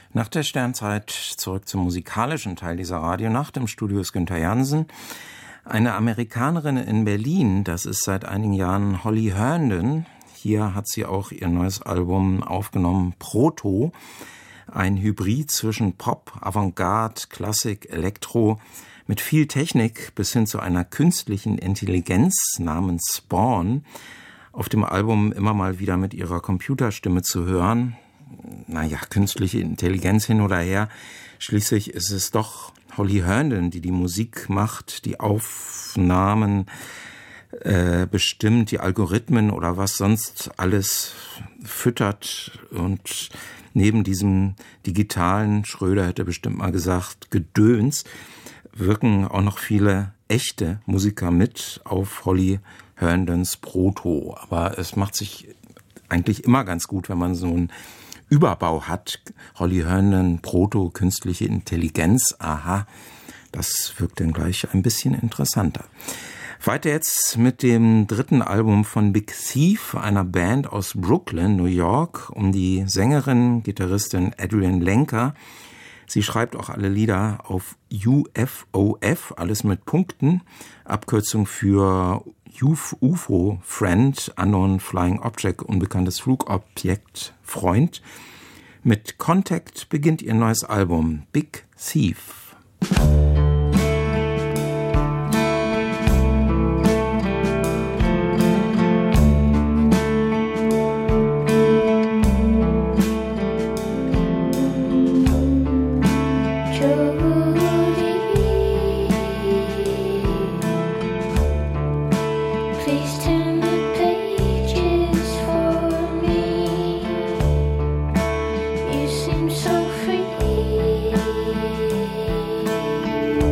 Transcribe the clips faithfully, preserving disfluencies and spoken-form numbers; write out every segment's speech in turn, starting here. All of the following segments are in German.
Nach der Sternzeit zurück zum musikalischen Teil dieser Radionacht. Im Studio ist Günther Jansen. Eine Amerikanerin in Berlin, das ist seit einigen Jahren Holly Herndon. Hier hat sie auch ihr neues Album aufgenommen, Proto. Ein Hybrid zwischen Pop, Avantgarde, Klassik, Elektro, mit viel Technik bis hin zu einer künstlichen Intelligenz namens Spawn. Auf dem Album immer mal wieder mit ihrer Computerstimme zu hören. Naja, künstliche Intelligenz hin oder her. Schließlich ist es doch Holly Herndon, die die Musik macht, die Aufnahmen äh, bestimmt, die Algorithmen oder was sonst alles füttert. Und neben diesem digitalen, Schröder hätte bestimmt mal gesagt, Gedöns, wirken auch noch viele echte Musiker mit auf Holly Herndons Proto. Aber es macht sich eigentlich immer ganz gut, wenn man so einen Überbau hat. Holly Herndon, Proto, künstliche Intelligenz. Aha, das wirkt dann gleich ein bisschen interessanter. Weiter jetzt mit dem dritten Album von Big Thief, einer Band aus Brooklyn, New York, um die Sängerin, Gitarristin Adrienne Lenker. Sie schreibt auch alle Lieder auf U F O F, alles mit Punkten, Abkürzung für U F O, Friend, Unknown Flying Object, unbekanntes Flugobjekt, Freund. Mit Contact beginnt ihr neues Album, Big Thief. So free.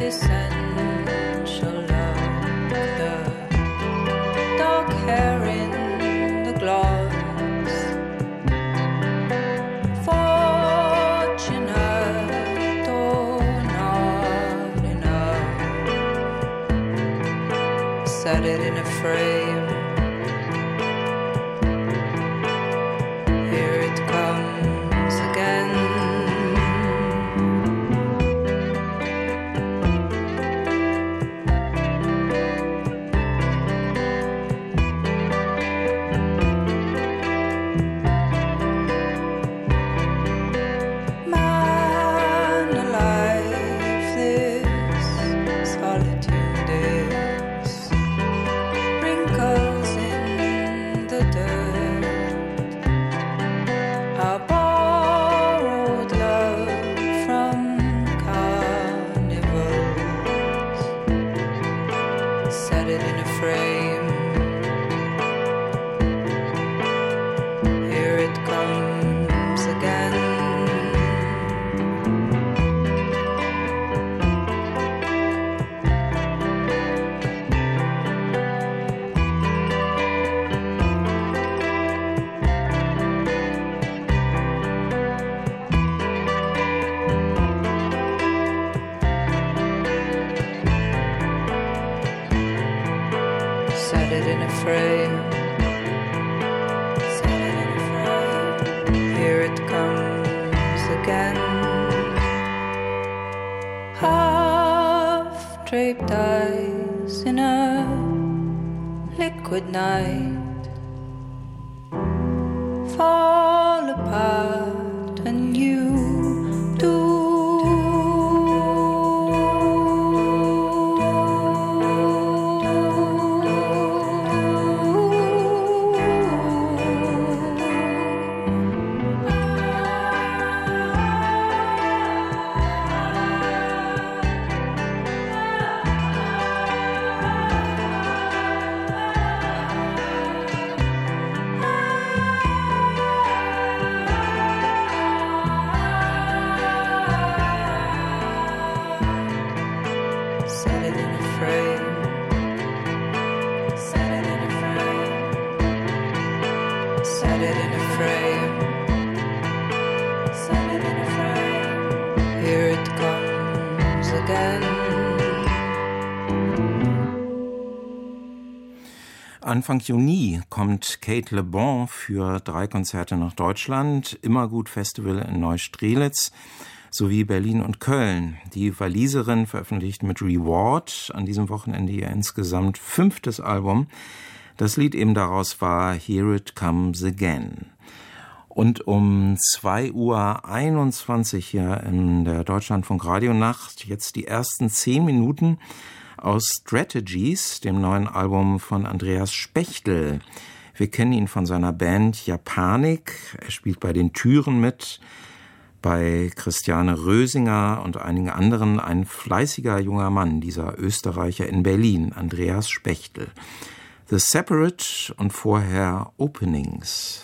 essential love, the dark hair in the gloves, fortunate or not enough, set it in a frame. Draped eyes in a liquid night fall apart and you do. Anfang Juni kommt Kate Le Bon für drei Konzerte nach Deutschland, Immergut Festival in Neustrelitz sowie Berlin und Köln. Die Waliserin veröffentlicht mit Reward an diesem Wochenende ihr insgesamt fünftes Album. Das Lied eben daraus war Here It Comes Again. Und um zwei Uhr einundzwanzig hier in der Deutschlandfunk Radionacht jetzt die ersten zehn Minuten aus Strategies, dem neuen Album von Andreas Spechtel. Wir kennen ihn von seiner Band Japanik. Er spielt bei den Türen mit, bei Christiane Rösinger und einigen anderen. Ein fleißiger junger Mann, dieser Österreicher in Berlin, Andreas Spechtel. The Separate und vorher Openings.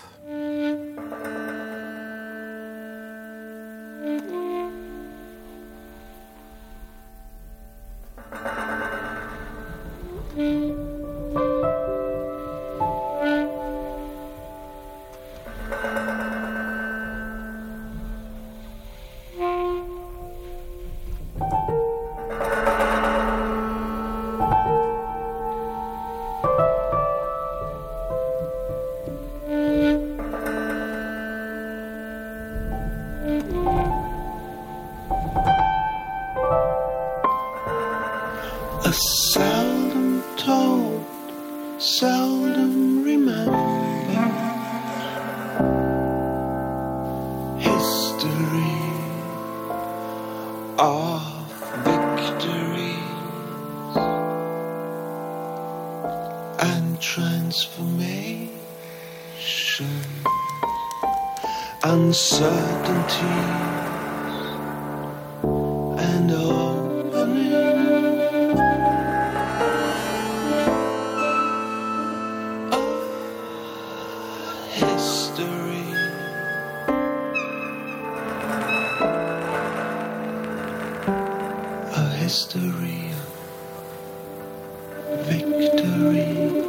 A seldom told, seldom remembered history of victories and transformation, uncertainties and opening. History mystery of victories.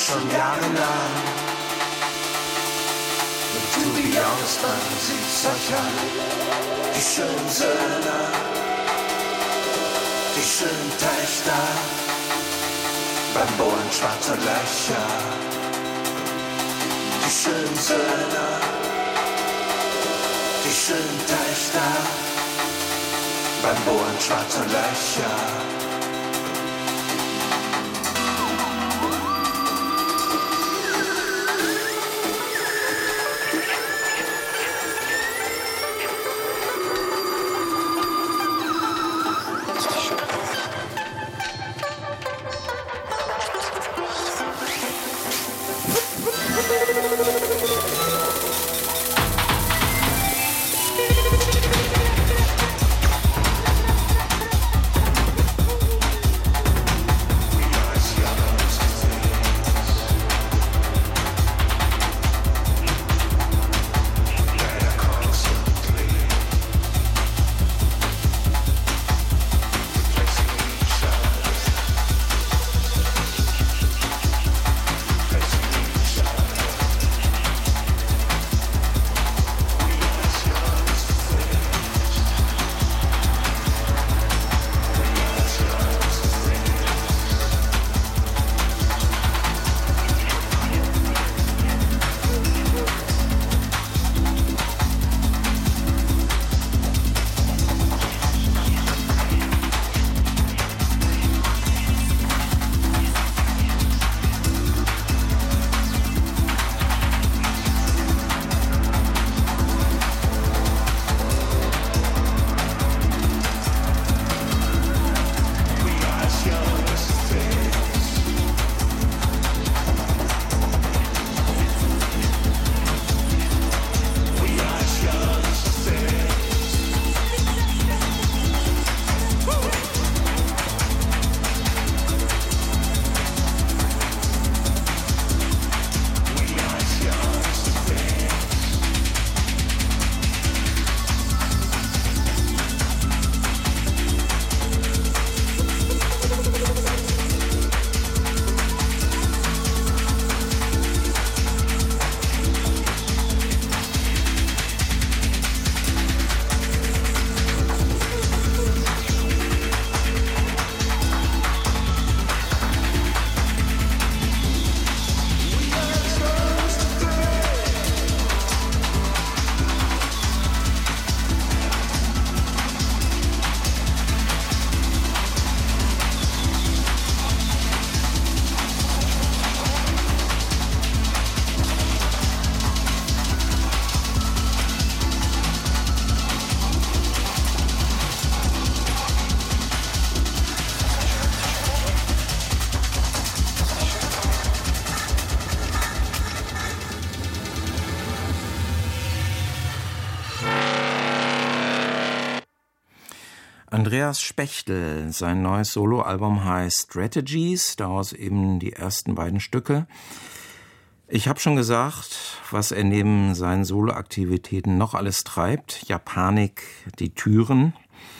schon jahrelang. Und to be honest, man sieht's euch an. Die schönen Söhne, die schönen Töchter, beim Bohren schwarzer Löcher. Die schönen Söhne, die schönen Töchter, beim Bohren schwarzer Löcher. Andreas Spechtel, sein neues Soloalbum heißt Strategies, daraus eben die ersten beiden Stücke. Ich habe schon gesagt, was er neben seinen Soloaktivitäten noch alles treibt. Japanik, die Türen.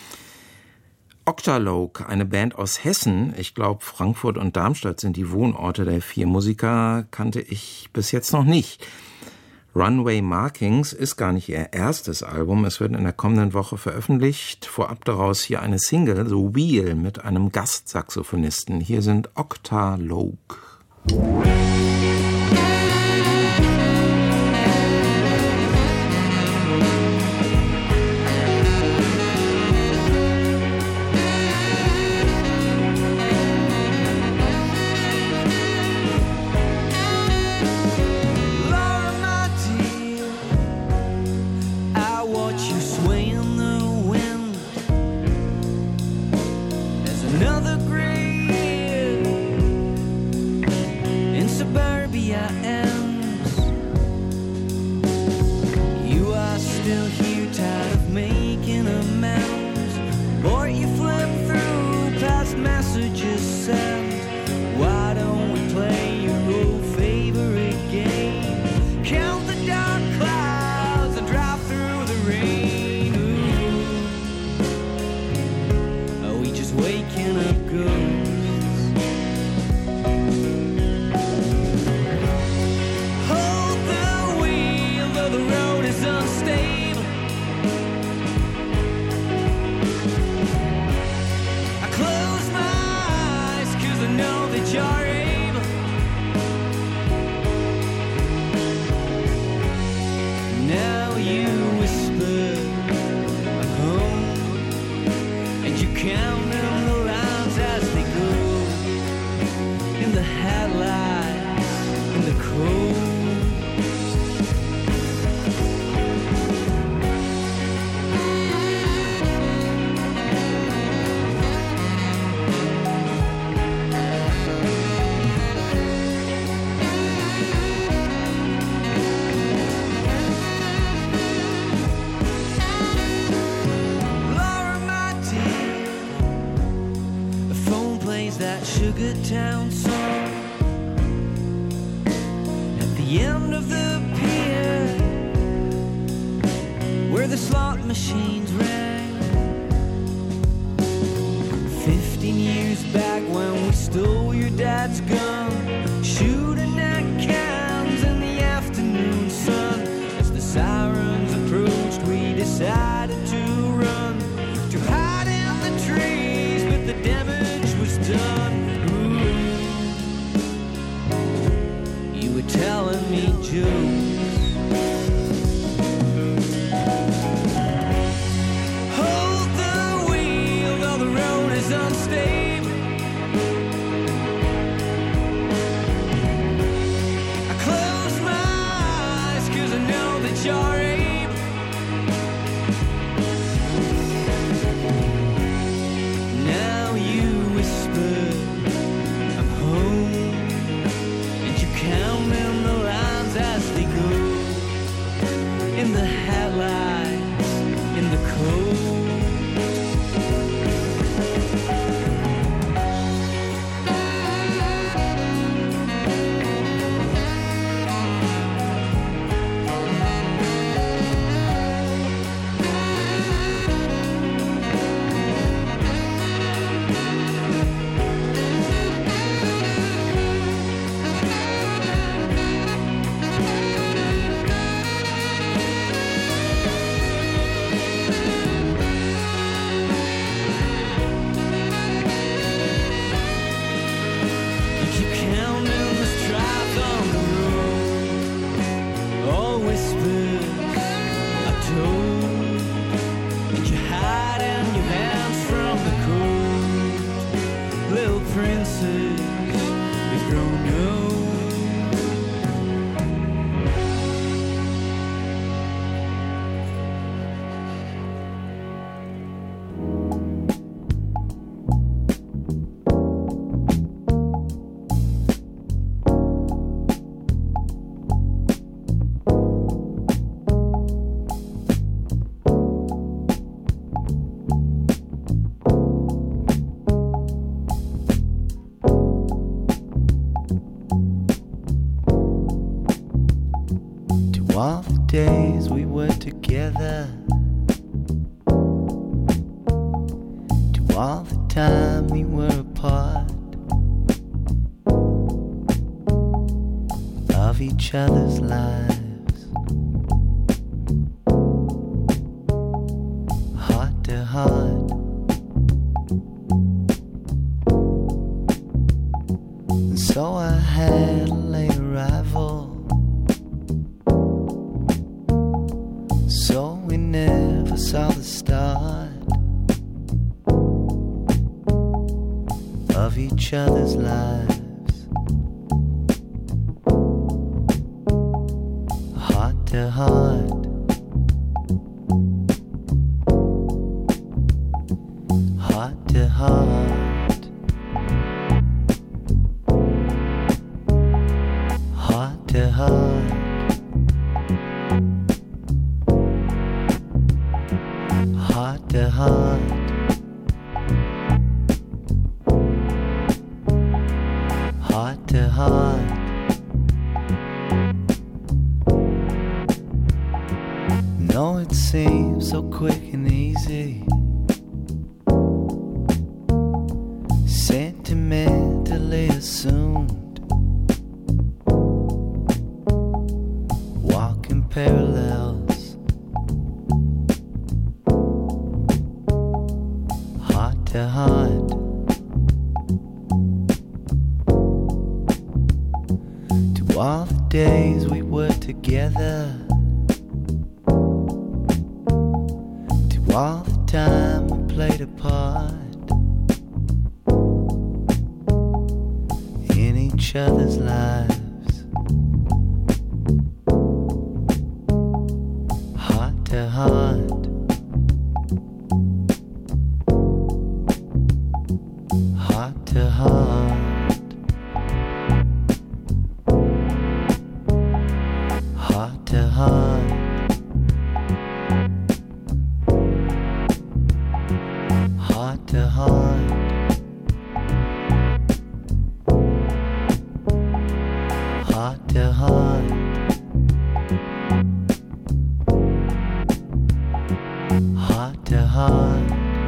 Octalogue, eine Band aus Hessen, ich glaube Frankfurt und Darmstadt sind die Wohnorte der vier Musiker, kannte ich bis jetzt noch nicht. Runway Markings ist gar nicht ihr erstes Album, es wird in der kommenden Woche veröffentlicht. Vorab daraus hier eine Single, The Wheel, mit einem Gastsaxophonisten. Hier sind Octalogue. Another grave in suburbia ends. You are still here, tired of making amends. Boy, you flip through past messages sent. Why don't we play your old favorite game? Count the dark clouds and drive through the rain. Ooh. Are we just waking up ghosts? the town song. At the end of the pier, where the slot machines rang. Fifteen years back when we stole your dad's gun, shooting at cans in the afternoon sun. As the sirens approached, we decided to run, to hide in the trees, but the damage was done. Ooh, you were telling me jokes. Hold the wheel, though the road is unstable. I close my eyes 'cause I know that you're able. Now you whisper, I'm home, and you count in the lines as they go, in the headlights, in the cold. You keep counting the strides on the road, all whispers are told, and you hide in your hands from the cold. Little princess, we've grown old. To all the days we were together, to all the time we were apart of each other's lives, heart to heart. And so I had a late arrival, so we never saw the start of each other's lives, heart to heart, heart to heart, heart to heart. Heart to heart, heart to heart, no, it seems so quick and easy, sentimentally assumed, walking parallels, heart to heart. To all the days we were together, to all the time we played a part in each other's lives, heart to heart, heart to heart, heart to heart, heart to heart, heart.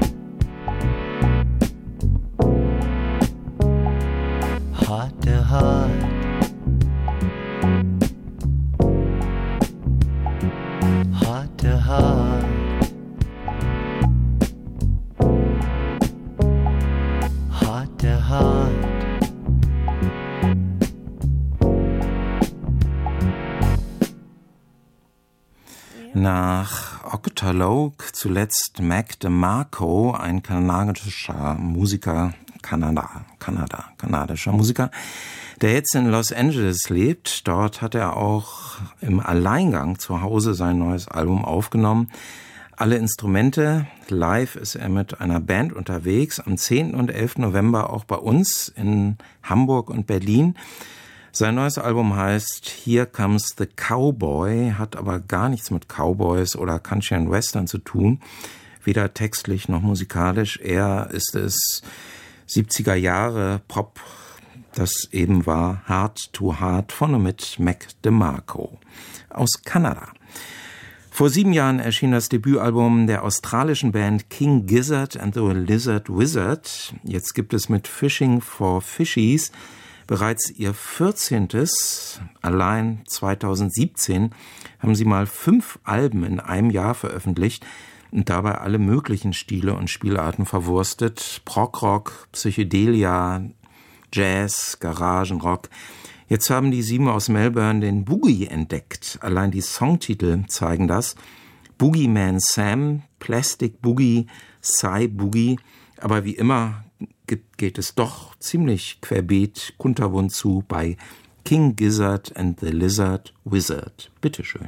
Heart to heart. Heart to heart. Heart to heart. Nach Okotalogue zuletzt Mac DeMarco, ein kanadischer Musiker, Kanada, Kanada, kanadischer Musiker, der jetzt in Los Angeles lebt. Dort hat er auch im Alleingang zu Hause sein neues Album aufgenommen. Alle Instrumente, live ist er mit einer Band unterwegs, am zehnten und elften November auch bei uns in Hamburg und Berlin. Sein neues Album heißt Here Comes the Cowboy, hat aber gar nichts mit Cowboys oder Country and Western zu tun, weder textlich noch musikalisch. Eher ist es siebziger Jahre Pop, das eben war Heart to Heart von und mit Mac DeMarco aus Kanada. Vor sieben Jahren erschien das Debütalbum der australischen Band King Gizzard and the Lizard Wizard. Jetzt gibt es mit Fishing for Fishies bereits ihr vierzehntes. Allein zweitausendsiebzehn haben sie mal fünf Alben in einem Jahr veröffentlicht und dabei alle möglichen Stile und Spielarten verwurstet. Prog-Rock, Psychedelia, Jazz, Garagenrock. Jetzt haben die sieben aus Melbourne den Boogie entdeckt. Allein die Songtitel zeigen das. Boogie Man Sam, Plastic Boogie, Psy Boogie. Aber wie immer geht es doch ziemlich querbeet, kunterbunt zu bei King Gizzard and the Lizard Wizard. Bitteschön.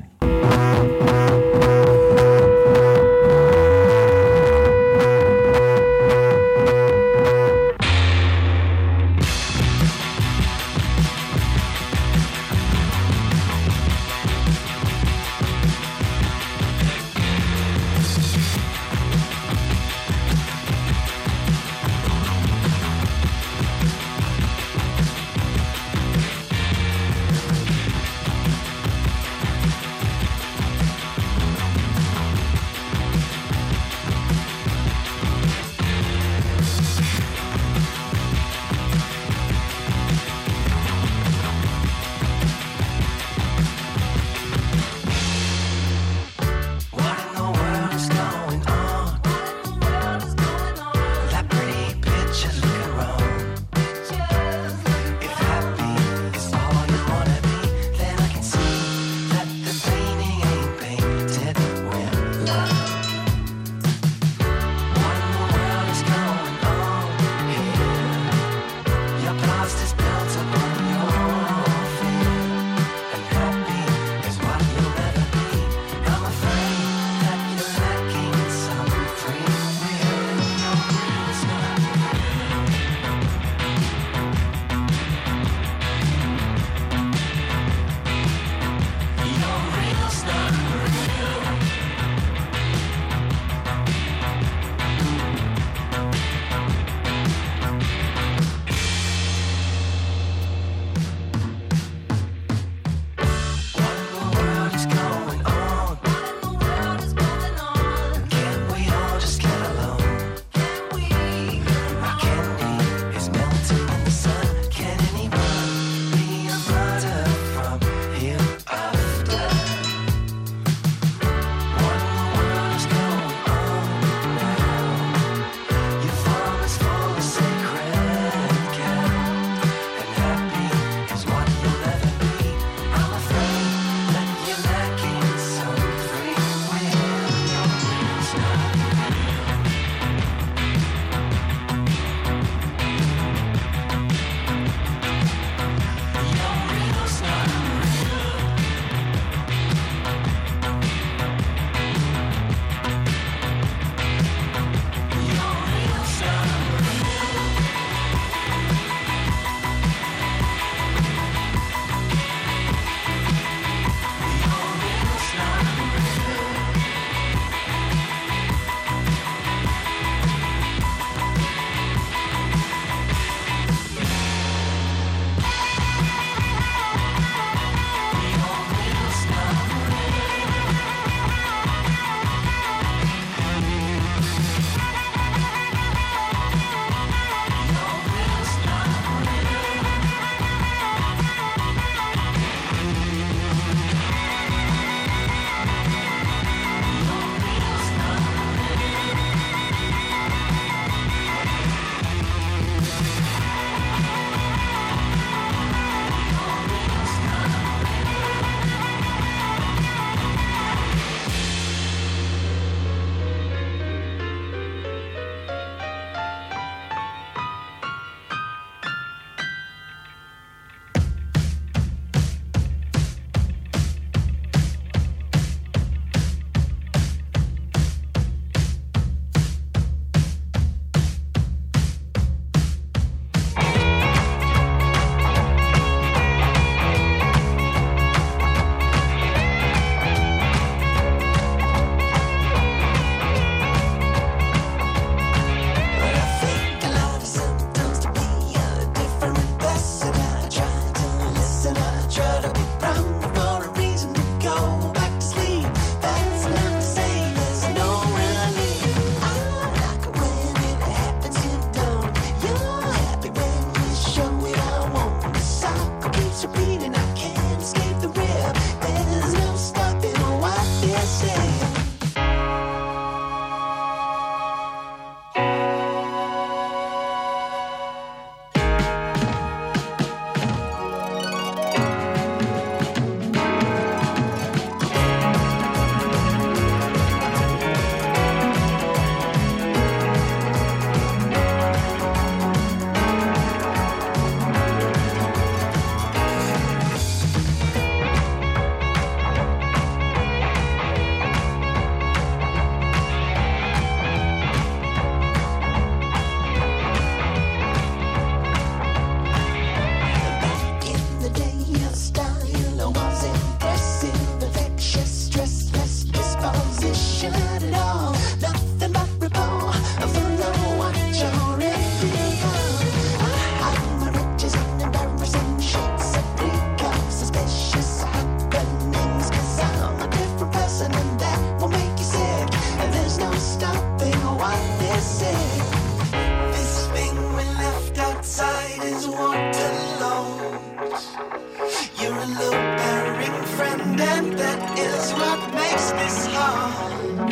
is what makes this hard.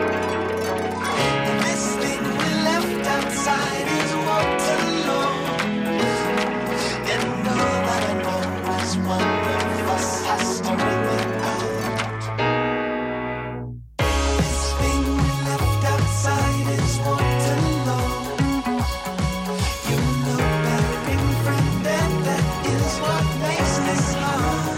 This thing we left outside is what alone. And all that I know is one of us has to ring it out. This thing we left outside is what alone. You know better, big friend, and that is what makes this hard.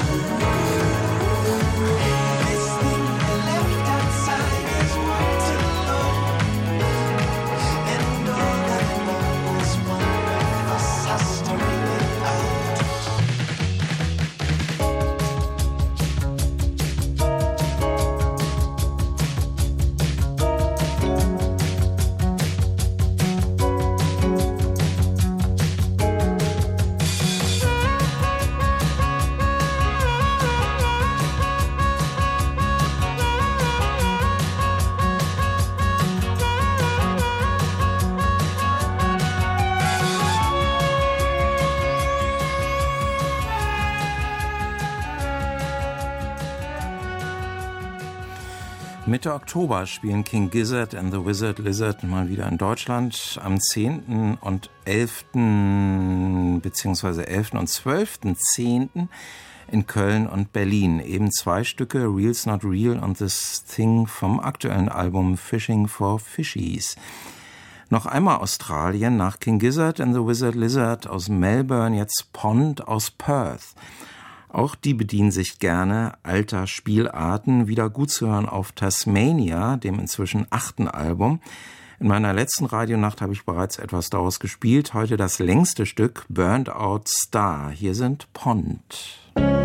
Mitte Oktober spielen King Gizzard and the Wizard Lizard mal wieder in Deutschland. Am zehnten und elften beziehungsweise elften und zwölften zehnten in Köln und Berlin. Eben zwei Stücke, Real's Not Real und This Thing vom aktuellen Album Fishing for Fishies. Noch einmal Australien, nach King Gizzard and the Wizard Lizard aus Melbourne, jetzt Pond aus Perth. Auch die bedienen sich gerne alter Spielarten, wieder gut zu hören auf Tasmania, dem inzwischen achten Album. In meiner letzten Radionacht habe ich bereits etwas daraus gespielt, heute das längste Stück, Burned Out Star. Hier sind Pond.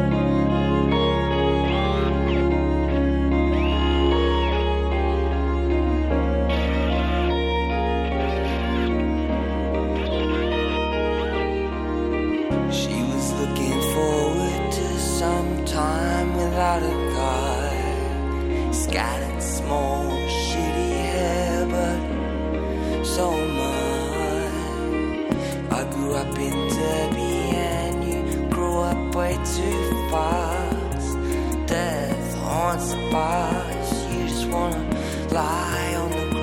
Without a guy, scattered small, shitty hair, but so am I. I grew up in Derby and you grew up way too fast. Death haunts the bars, you just wanna lie on the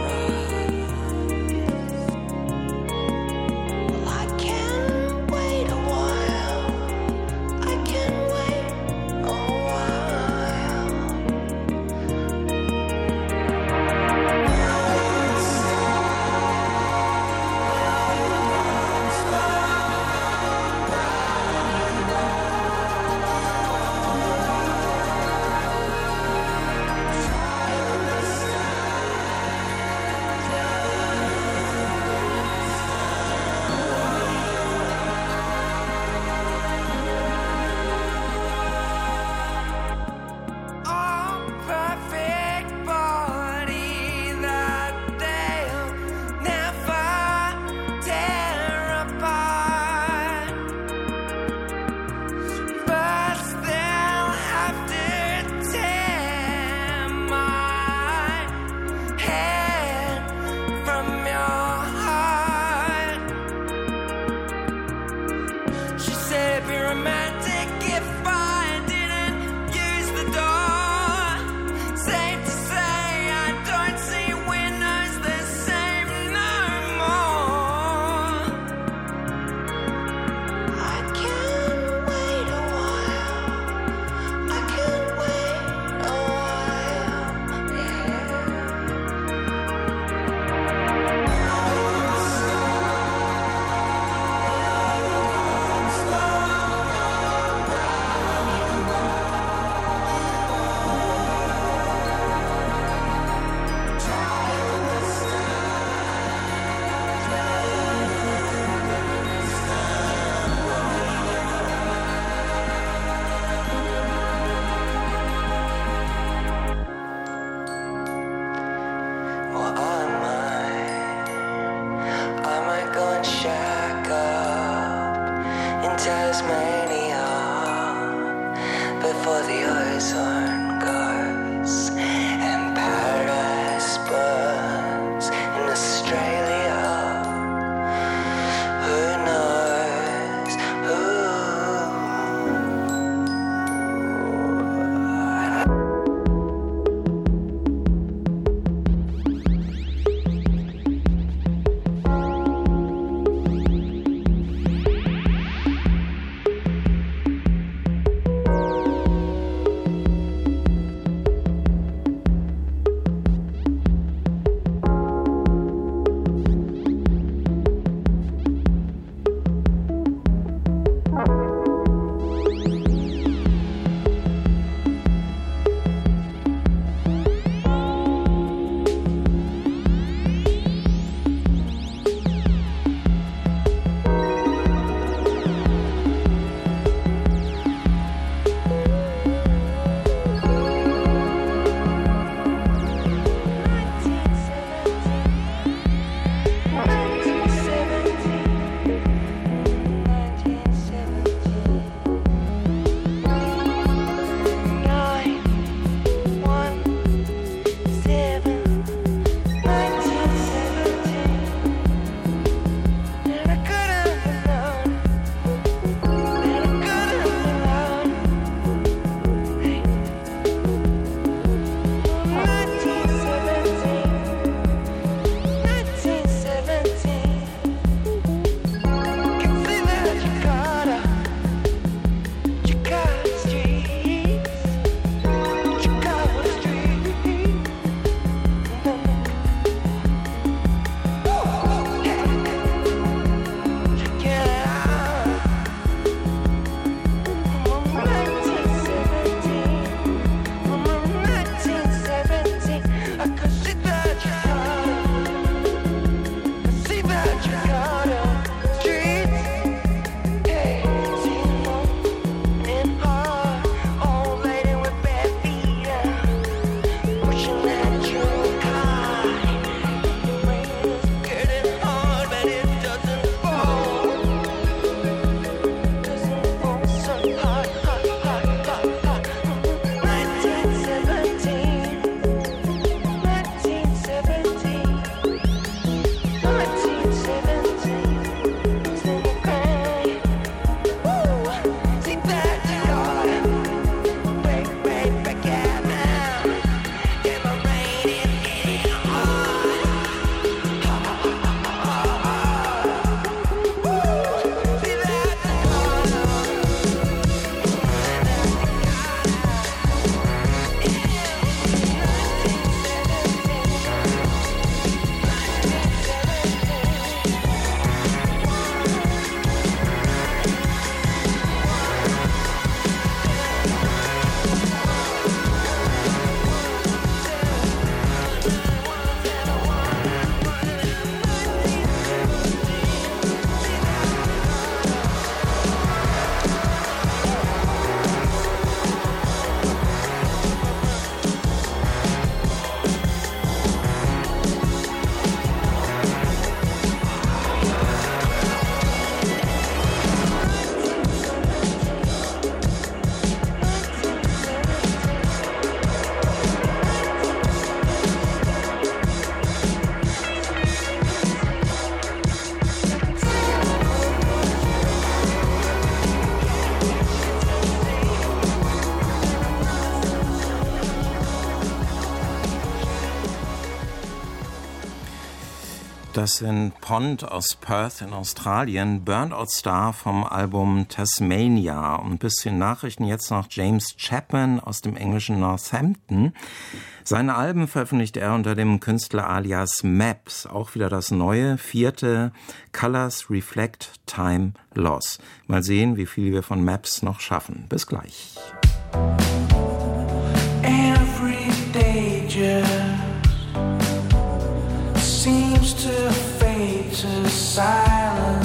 Das sind Pond aus Perth in Australien, Burnout Star vom Album Tasmania. Und ein bisschen Nachrichten jetzt noch James Chapman aus dem englischen Northampton. Seine Alben veröffentlicht er unter dem Künstler alias Maps. Auch wieder das neue, vierte Colors Reflect Time Loss. Mal sehen, wie viel wir von Maps noch schaffen. Bis gleich. Every day just seems to fade to silence.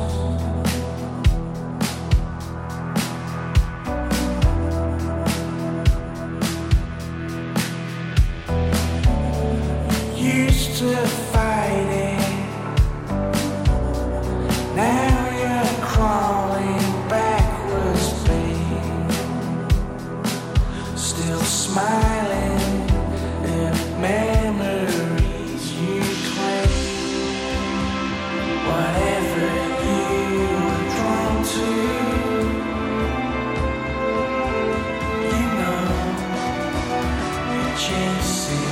Used to fight it, now you're crawling backwards, babe. Still smiling at memories you claim. Whatever you were drawn to, you know you're chasing.